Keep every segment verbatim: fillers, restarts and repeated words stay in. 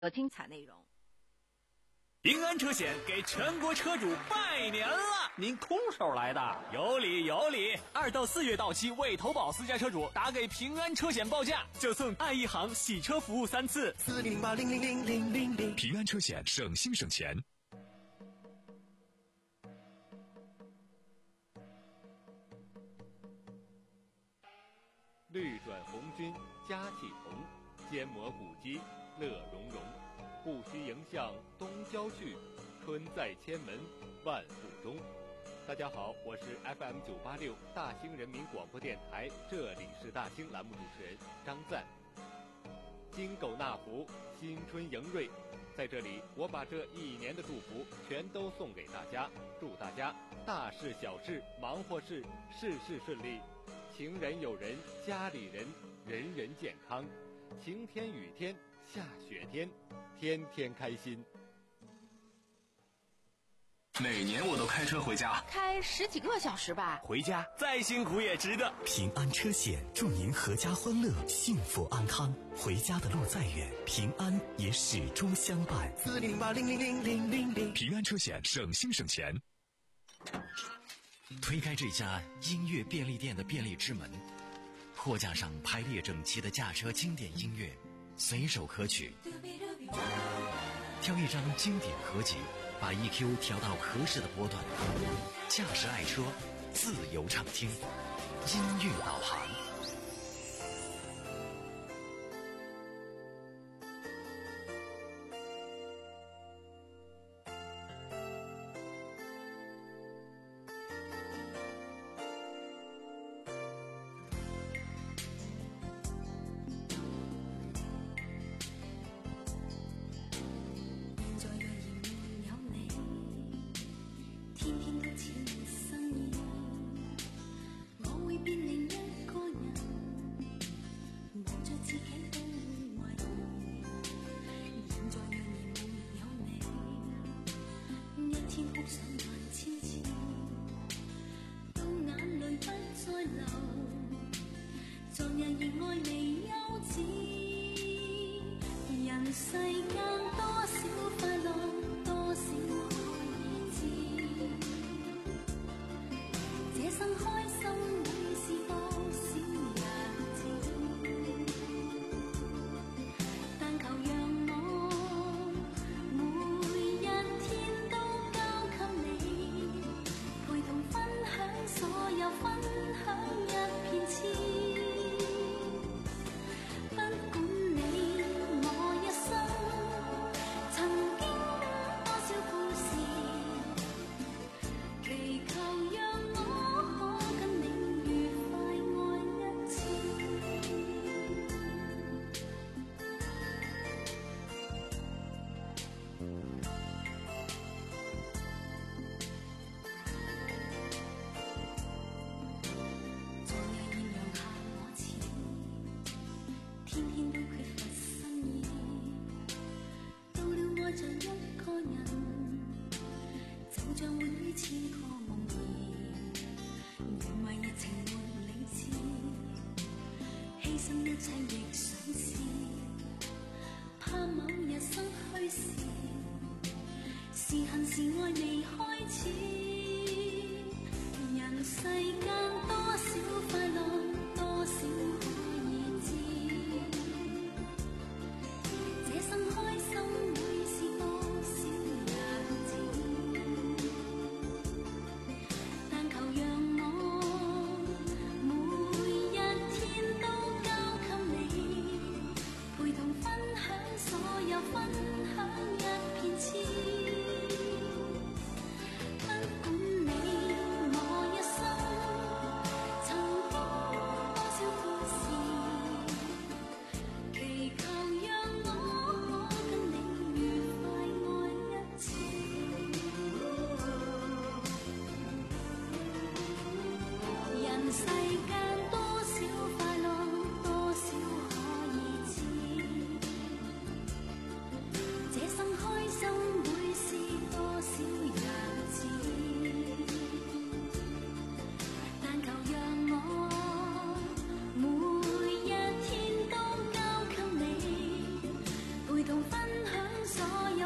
有精彩内容。 平安车险给全国车主拜年了！ 您空手来的？ 有理有理！二到四月到期未投保私家车主，打给平安车险报价，就送爱一行洗车服务三次。 四零零八零零零零零零， 平安车险，省心省钱。 绿转红军佳气同，坚磨古肌乐融融。不须迎向东郊去，春在千门万户中。大家好，我是 F M 九八六大兴人民广播电台，这里是大兴栏目主持人张赞。金狗纳福，新春迎瑞，在这里我把这一年的祝福全都送给大家，祝大家大事小事忙活事事事顺利，情人友人家里人人人健康，晴天雨天下雪天天天开心。 每年我都开车回家， 开十几个小时吧， 回家再辛苦也值得。 平安车险祝您阖家欢乐，幸福安康。回家的路再远，平安也始终相伴。 四零零八零零零零零零， 平安车险，省心省钱。 推开这家音乐便利店的便利之门，货架上排列整齐的驾车经典音乐，随手可取。挑一张经典合集，把 E Q 调到合适的波段，驾驶爱车，自由畅听，音乐导航。 不管你我一生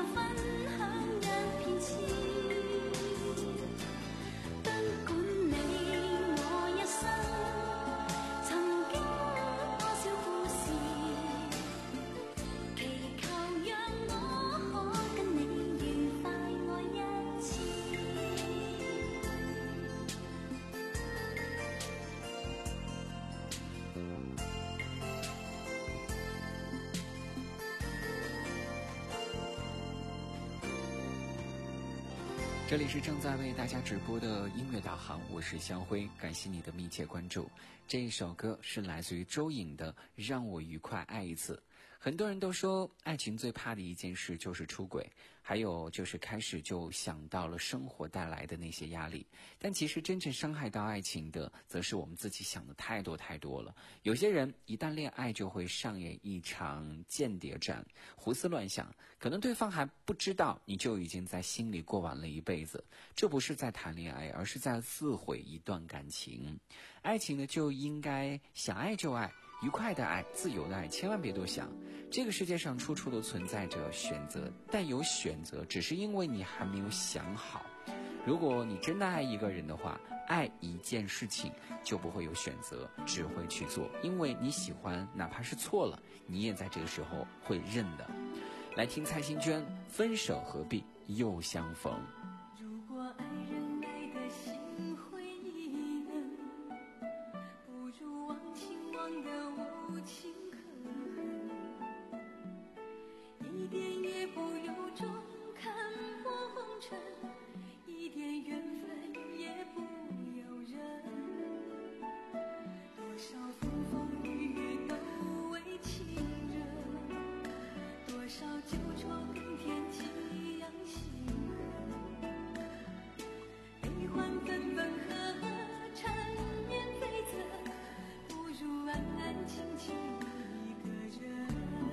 这里是正在为大家直播的音乐导航，我是肖辉，感谢你的密切关注。这一首歌是来自于周颖的《让我愉快爱一次》。很多人都说爱情最怕的一件事就是出轨，还有就是开始就想到了生活带来的那些压力，但其实真正伤害到爱情的则是我们自己想的太多太多了。有些人一旦恋爱就会上演一场间谍战，胡思乱想，可能对方还不知道你就已经在心里过完了一辈子。这不是在谈恋爱，而是在自毁一段感情。爱情呢就应该想爱就爱，愉快的爱，自由的爱，千万别多想。这个世界上处处都存在着选择，但有选择只是因为你还没有想好。如果你真的爱一个人的话，爱一件事情就不会有选择，只会去做，因为你喜欢，哪怕是错了，你也在这个时候会认的。来听蔡幸娟，分手何必又相逢。 如果爱人爱的心灰意冷，不如忘情忘得无情可恨，一点也不由衷看破红尘，一点缘分也不由人，多少风风雨雨都为情人，多少纠错更添激扬心人，悲欢分分合合缠绵悱恻，不如安安静静一个人。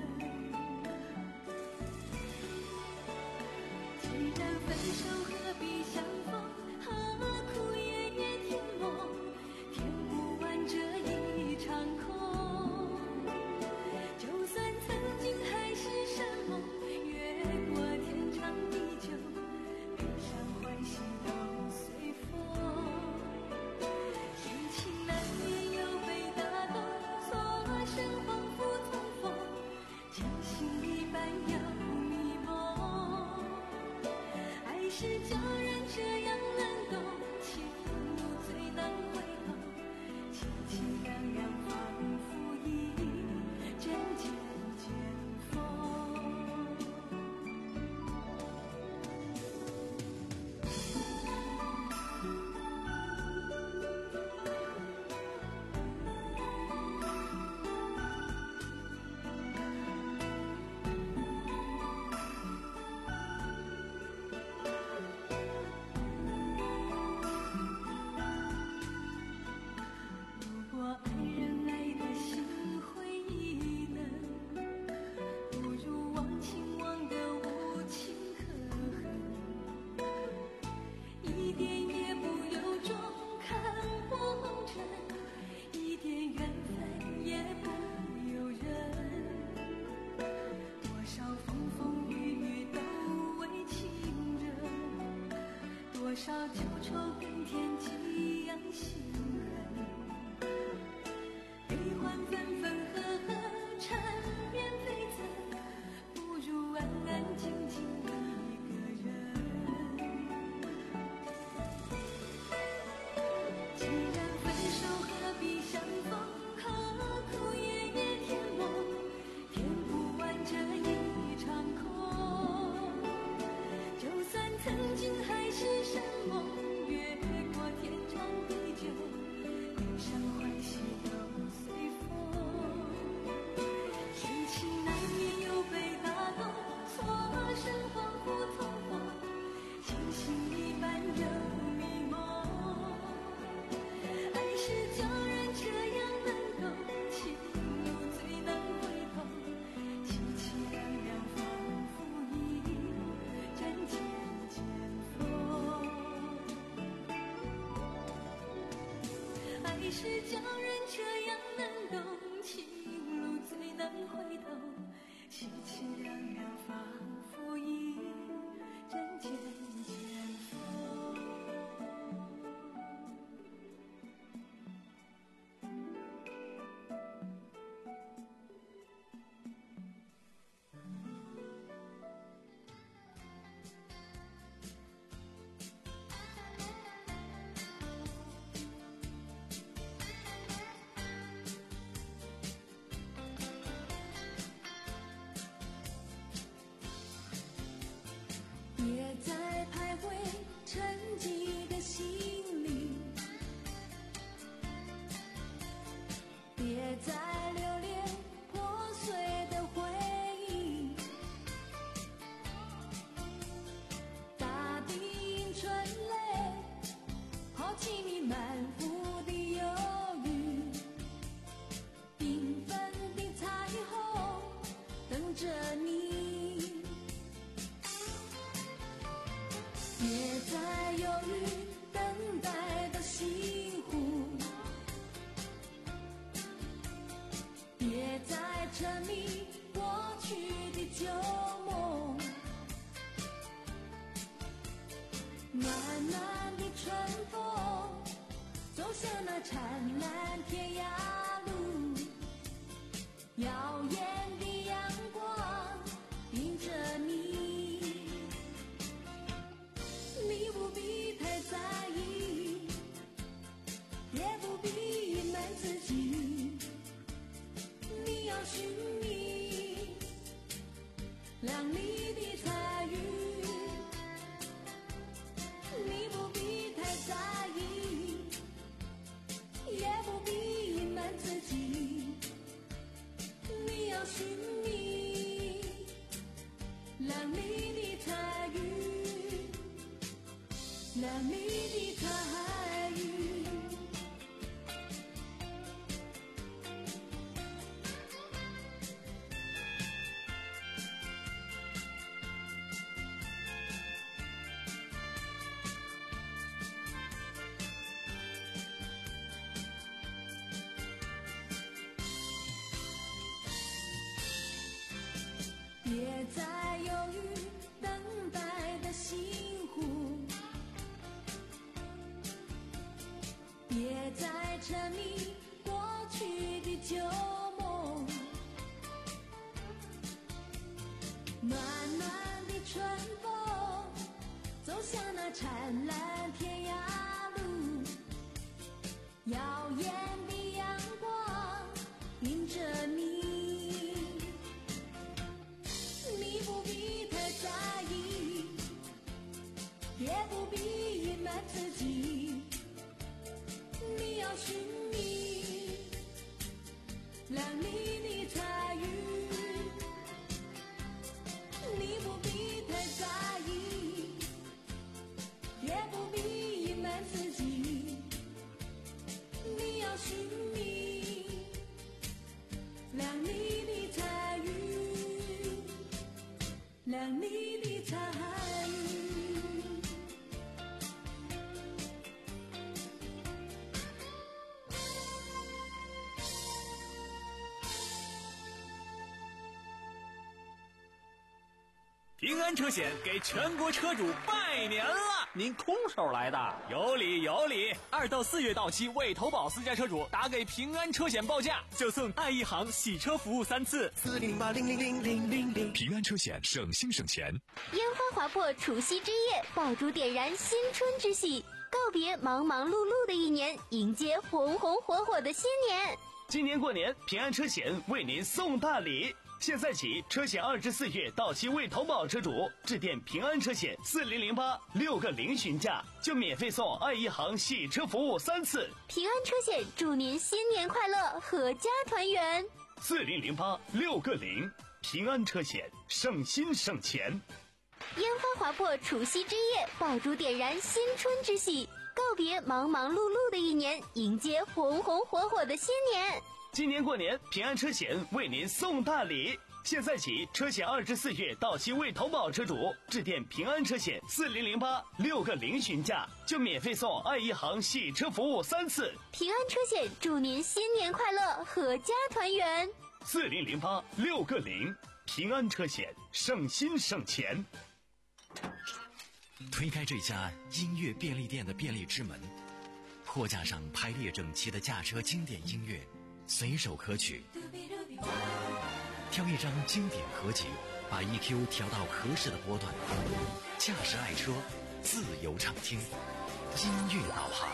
既然分手何必相逢，何苦夜夜甜梦，填不完这一场空。就算曾经海誓山盟，越过天长地久，悲伤欢喜都随风。心情难免有被打动，错身恍惚重逢，清醒一半又迷蒙。爱是叫人这样难懂，情路最难回头，凄凄凉凉仿佛一阵阵剑锋。如果爱人爱的心灰意冷，不如忘情忘得无情可恨，一点也不由衷看破红尘，一点缘分也不由人，多少风风雨雨都为情人，多少纠愁更添激扬心人，悲欢分分合合缠绵悱恻，不如安安静静一个人。既然分手何必相逢，何苦夜夜甜梦，填不完这一场空。就算曾经海誓山盟，越过天长地久，悲伤欢喜都随风。心情难免有被打动，错身恍惚重逢，清醒一半又迷蒙。爱是叫人这样难懂，情路最难回头，凄凄凉凉仿佛一阵阵剑锋。爱是叫人这样难懂，情路最难回头，凄凄凉凉仿佛一参与，你不必太在意，也不必隐瞒自己，你要寻觅，让你的参与，让你的参与。别再犹豫等待的辛苦，别再沉迷过去的旧梦，暖暖的春风走向那灿烂天涯路，耀眼的阳光迎着你，你不必太在意，也不必隐瞒自己，你要寻觅，让你的参与，你不必太在意，也不必隐瞒自己，你要寻觅，让你的参与，让你的参与。 平安车险给全国车主拜年了！ 您空手来的？ 有理有理！二到四月到期未投保私家车主打给平安车险报价，就送爱一行洗车服务三次。 四零八零零零零零零。 平安车险省心省钱。 烟花划破除夕之夜，爆竹点燃新春之喜，告别忙忙碌碌的一年，迎接红红火火的新年。 今年过年，平安车险为您送大礼。现在起，车险二至四月到期未投保车主，致电平安车险四零零八六个零询价，就免费送爱一行洗车服务三次。 平安车险祝您新年快乐，阖家团圆。 四零零八六个零，平安车险省心省钱。 烟花划破除夕之夜，爆竹点燃新春之喜，告别忙忙碌碌的一年，迎接红红火火的新年。 今年过年，平安车险为您送大礼。现在起，车险二至四月到期未投保车主，致电平安车险四零零八六个零询价，就免费送爱一行洗车服务三次。 平安车险祝您新年快乐，阖家团圆。 四零零八六个零，平安车险省心省钱。 推开这家音乐便利店的便利之门，货架上排列整齐的驾车经典音乐，随手可取。挑一张经典合集，把 E Q 调到合适的波段，驾驶爱车，自由畅听，音乐导航。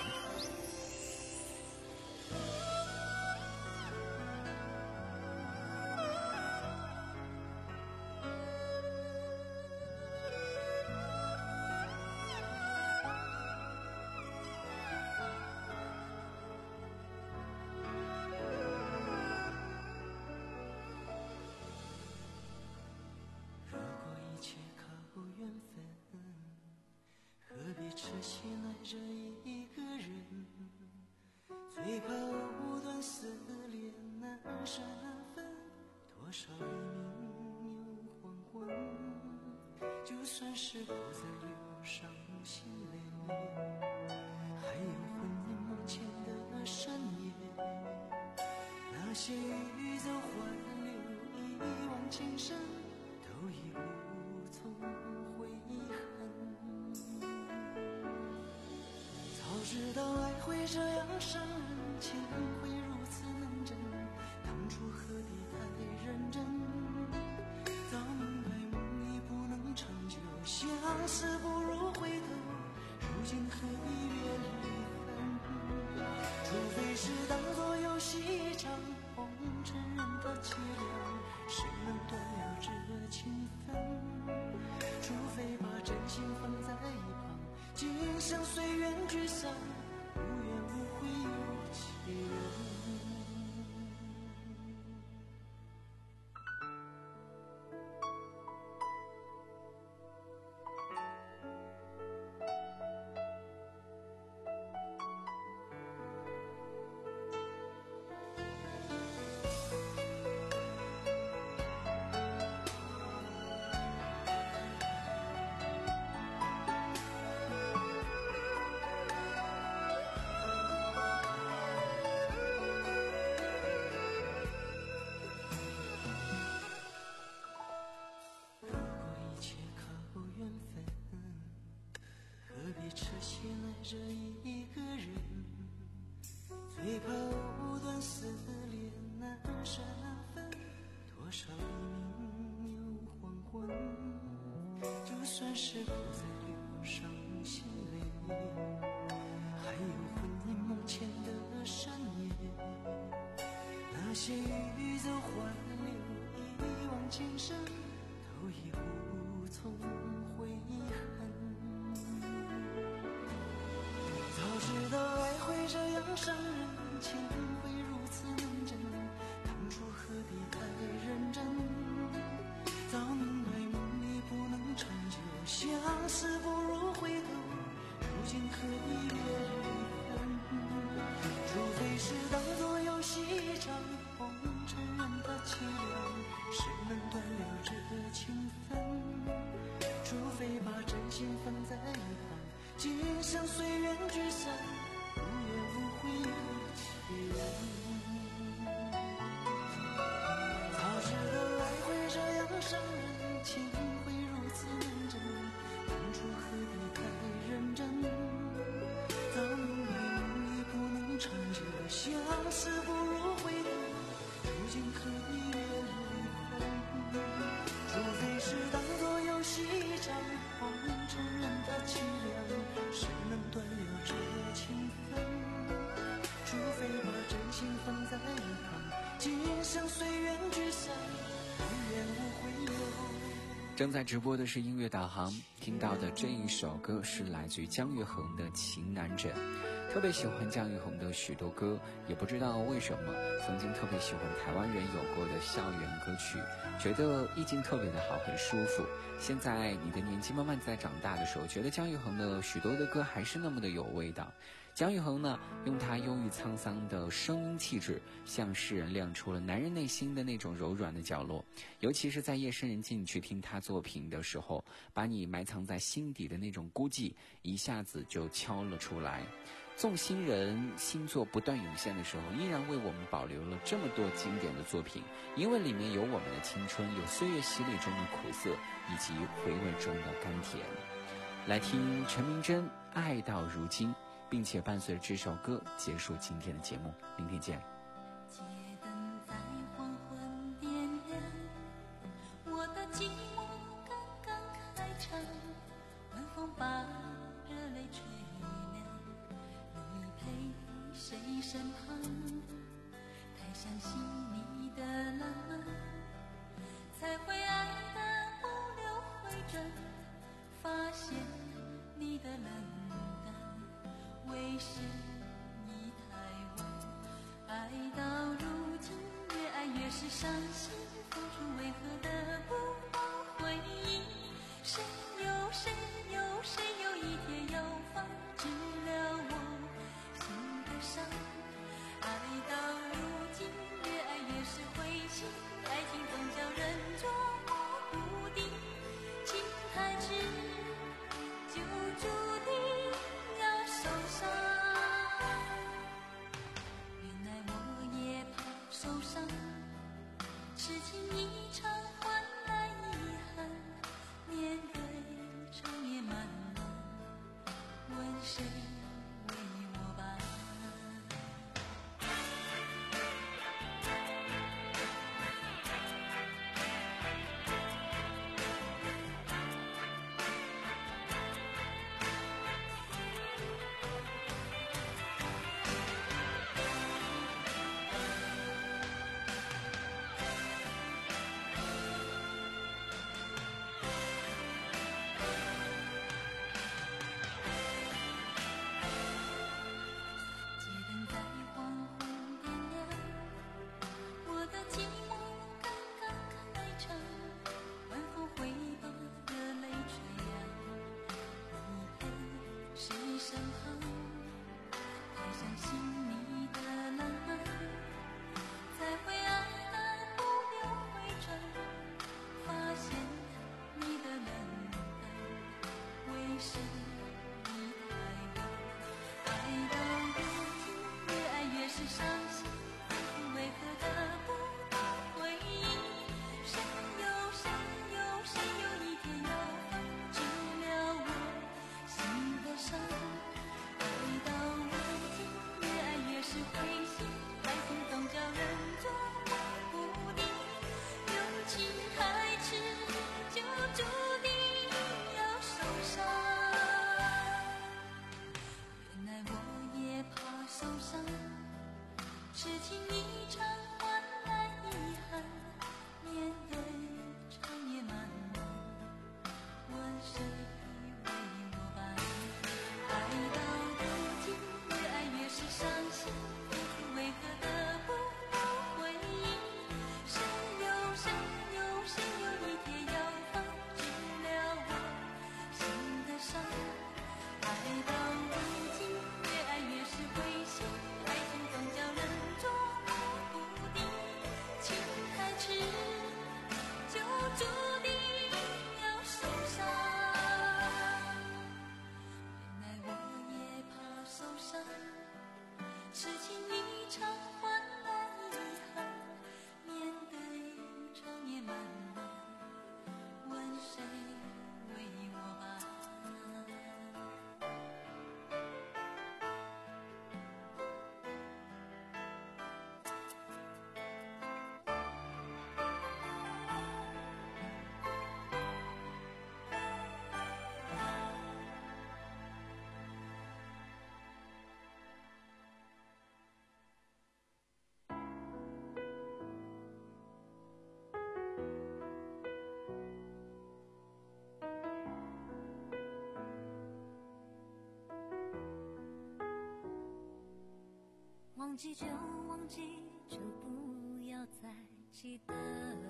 只信赖着一个人，最怕无端撕裂，难舍难分，多少黎明又黄昏，就算是不再有伤心泪，还有魂萦梦牵的深夜，那些欲走还留，一往情深，都已无从悔恨。早知道爱会这样伤人，情会如此难枕，当初何必太认真？早明白梦已不能长久，相思不如回头，如今何必别离分？除非是当作游戏一场，红尘任它凄凉，谁能断了这情分？ 今生随缘聚散，无怨无悔有几人。这一个人，最怕无端思念难舍难分，多少黎明又黄昏，就算是不再流伤心泪，还有魂萦梦牵的深夜，那些欲走还留一往情深，都已无从悔恨。早知道爱会这样伤人，情会如此难枕，当初何必太认真？早明白梦里不能长久，相思不如回头，如今何必别离分？除非是当作游戏一场，红尘任它凄凉，谁能断了这情分？除非把真心放在一旁，今生随缘聚散，无怨无悔有几人？早知道爱会这样伤人，情会如此难枕，当初何必太认真？早明白梦里不能长久，相思不如回头，如今何必别离分？除非是当作游戏一场，红尘任它凄凉，谁能断了这情分？除非把真心放在一旁，今生随缘聚散，无怨无悔有。 正在直播的是音乐导航，听到的这一首歌是来自于姜育恒的《情难枕》。特别喜欢姜育恒的许多歌，也不知道为什么，曾经特别喜欢台湾人有过的校园歌曲，觉得意境特别的好，很舒服。现在你的年纪慢慢在长大的时候，觉得姜育恒的许多的歌还是那么的有味道。姜育恒呢，用他忧郁沧桑的声音气质，向世人亮出了男人内心的那种柔软的角落。尤其是在夜深人静去听他作品的时候，把你埋藏在心底的那种孤寂，一下子就敲了出来。纵新人新作不断涌现的时候，依然为我们保留了这么多经典的作品，因为里面有我们的青春，有岁月洗礼中的苦涩，以及回味中的甘甜。来听陈明真《爱到如今》，并且伴随着这首歌结束今天的节目，明天见。 街灯在黄昏点亮，我的寂寞刚刚开场，晚风把热泪吹凉，你陪谁身旁？太相信你的浪漫，才会爱得不留回转，发现你的冷淡，为什你太晚？爱到如今，越爱越是伤心，付出为何得不到回应？谁有谁有谁有一天要放治了我心的伤？爱到如今，越爱越是灰心，爱情总叫人捉摸不定，情太迟就注定要受伤。原来我也怕受伤，痴是你太远，爱到如今越爱越是伤心，为何得不到回应？谁有谁有谁有一天要放治疗我心的伤？爱到如今越爱越是灰心，爱情总叫人捉摸不定，有情太迟就注定要受伤。原来我也怕受伤，痴情一场换来遗憾，面对长夜漫漫，问谁为我伴？爱到如今越爱越是伤心，为何得不到回应？谁有谁有谁有一天要放治疗我心的伤？爱到如今越爱越是灰心，爱情总叫人捉摸不定，情太迟就注定要受伤。原来我也怕受伤，痴情一场换来遗憾，面对长夜漫漫，问谁为我伴？忘记就忘记，就不要再记得，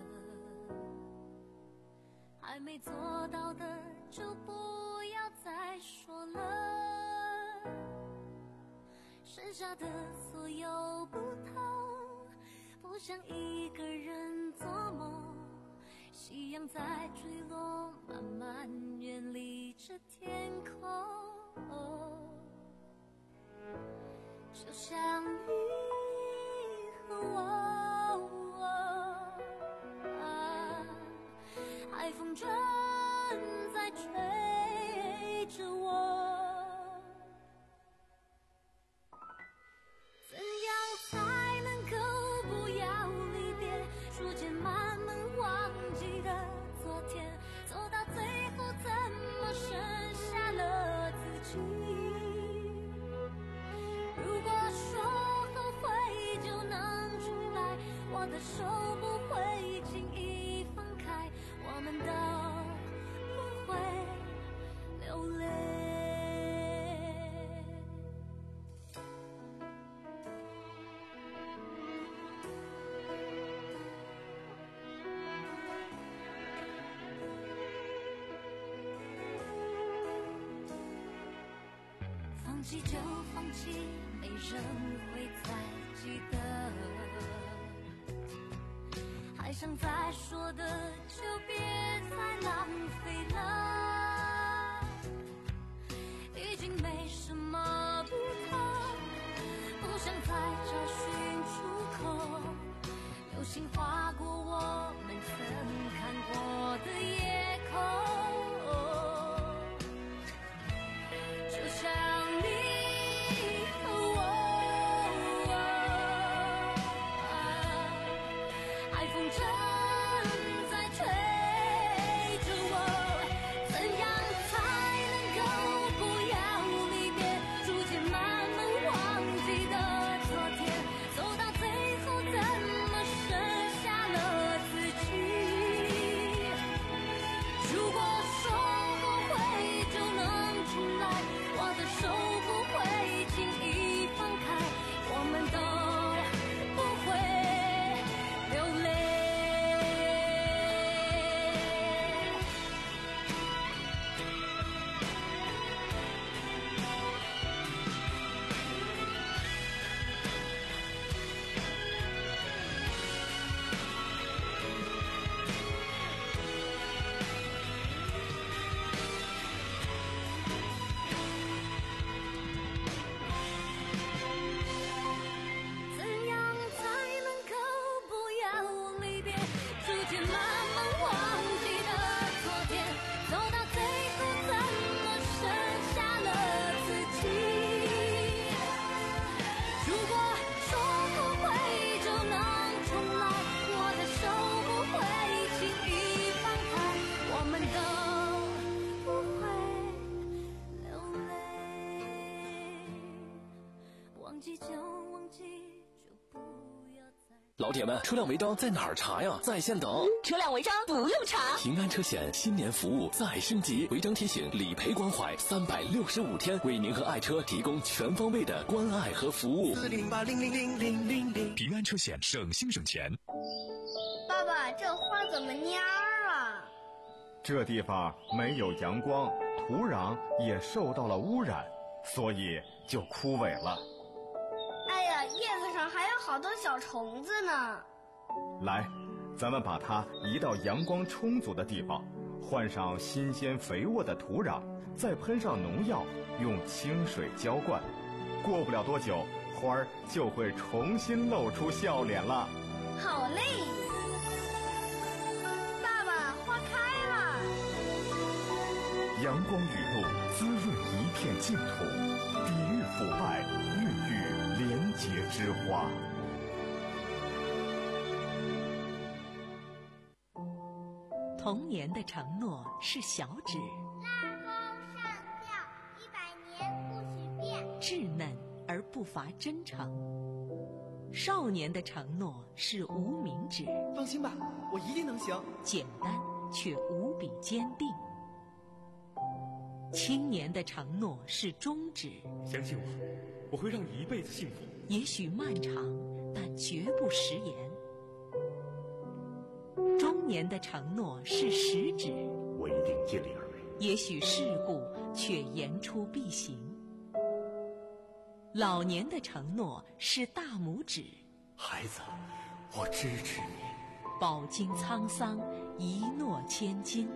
还没做到的就不要再说了，剩下的所有不同，不想一个人做梦，夕阳在坠落，慢慢远离这天空，就像你和我，啊，海风正在吹着我，怎样才能够不要离别，逐渐慢慢忘记的昨天，走到最后怎么剩下了自己？如果说后悔就能重来，我的手不会轻易放开，我们都不会流泪。放弃就放弃，没人会再记得，还想再说的就别再浪费了，已经没什么不同，不想再找寻出口，流星划过我们曾看过的夜空，就像你和我，海风正在吹着我，怎老铁们，车辆违章在哪儿查呀？在线等。 车辆违章不用查。 平安车险新年服务再升级，违章提醒、理赔关怀，三百六十五天为您和爱车提供全方位的关爱和服务。 四零八零零零零零零。 平安车险，省心省钱。 爸爸，这花怎么蔫儿了？ 这地方没有阳光，土壤也受到了污染，所以就枯萎了。 哎呀，叶子上还有好多小虫子呢。 来，咱们把它移到阳光充足的地方，换上新鲜肥沃的土壤，再喷上农药，用清水浇灌。过不了多久，花儿就会重新露出笑脸了。 好嘞！爸爸，花开了。 阳光雨露滋润一片净土，抵御腐败，孕育廉洁之花。 童年的承诺是小指， 拉钩上吊，一百年不许变， 稚嫩而不乏真诚。少年的承诺是无名指， 放心吧，我一定能行。 简单却无比坚定。青年的承诺是中指， 相信我，我会让你一辈子幸福。 也许漫长，但绝不食言。中年的承诺是食指， 我一定尽力而为。 也许世故，却言出必行。老年的承诺是大拇指， 孩子，我支持你。 饱经沧桑，一诺千金。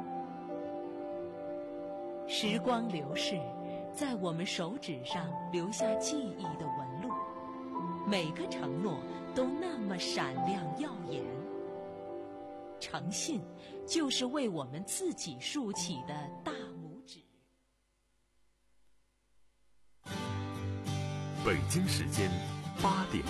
时光流逝，在我们手指上留下记忆的纹路，每个承诺都那么闪亮耀眼。诚信就是为我们自己竖起的大拇指。 北京时间八点。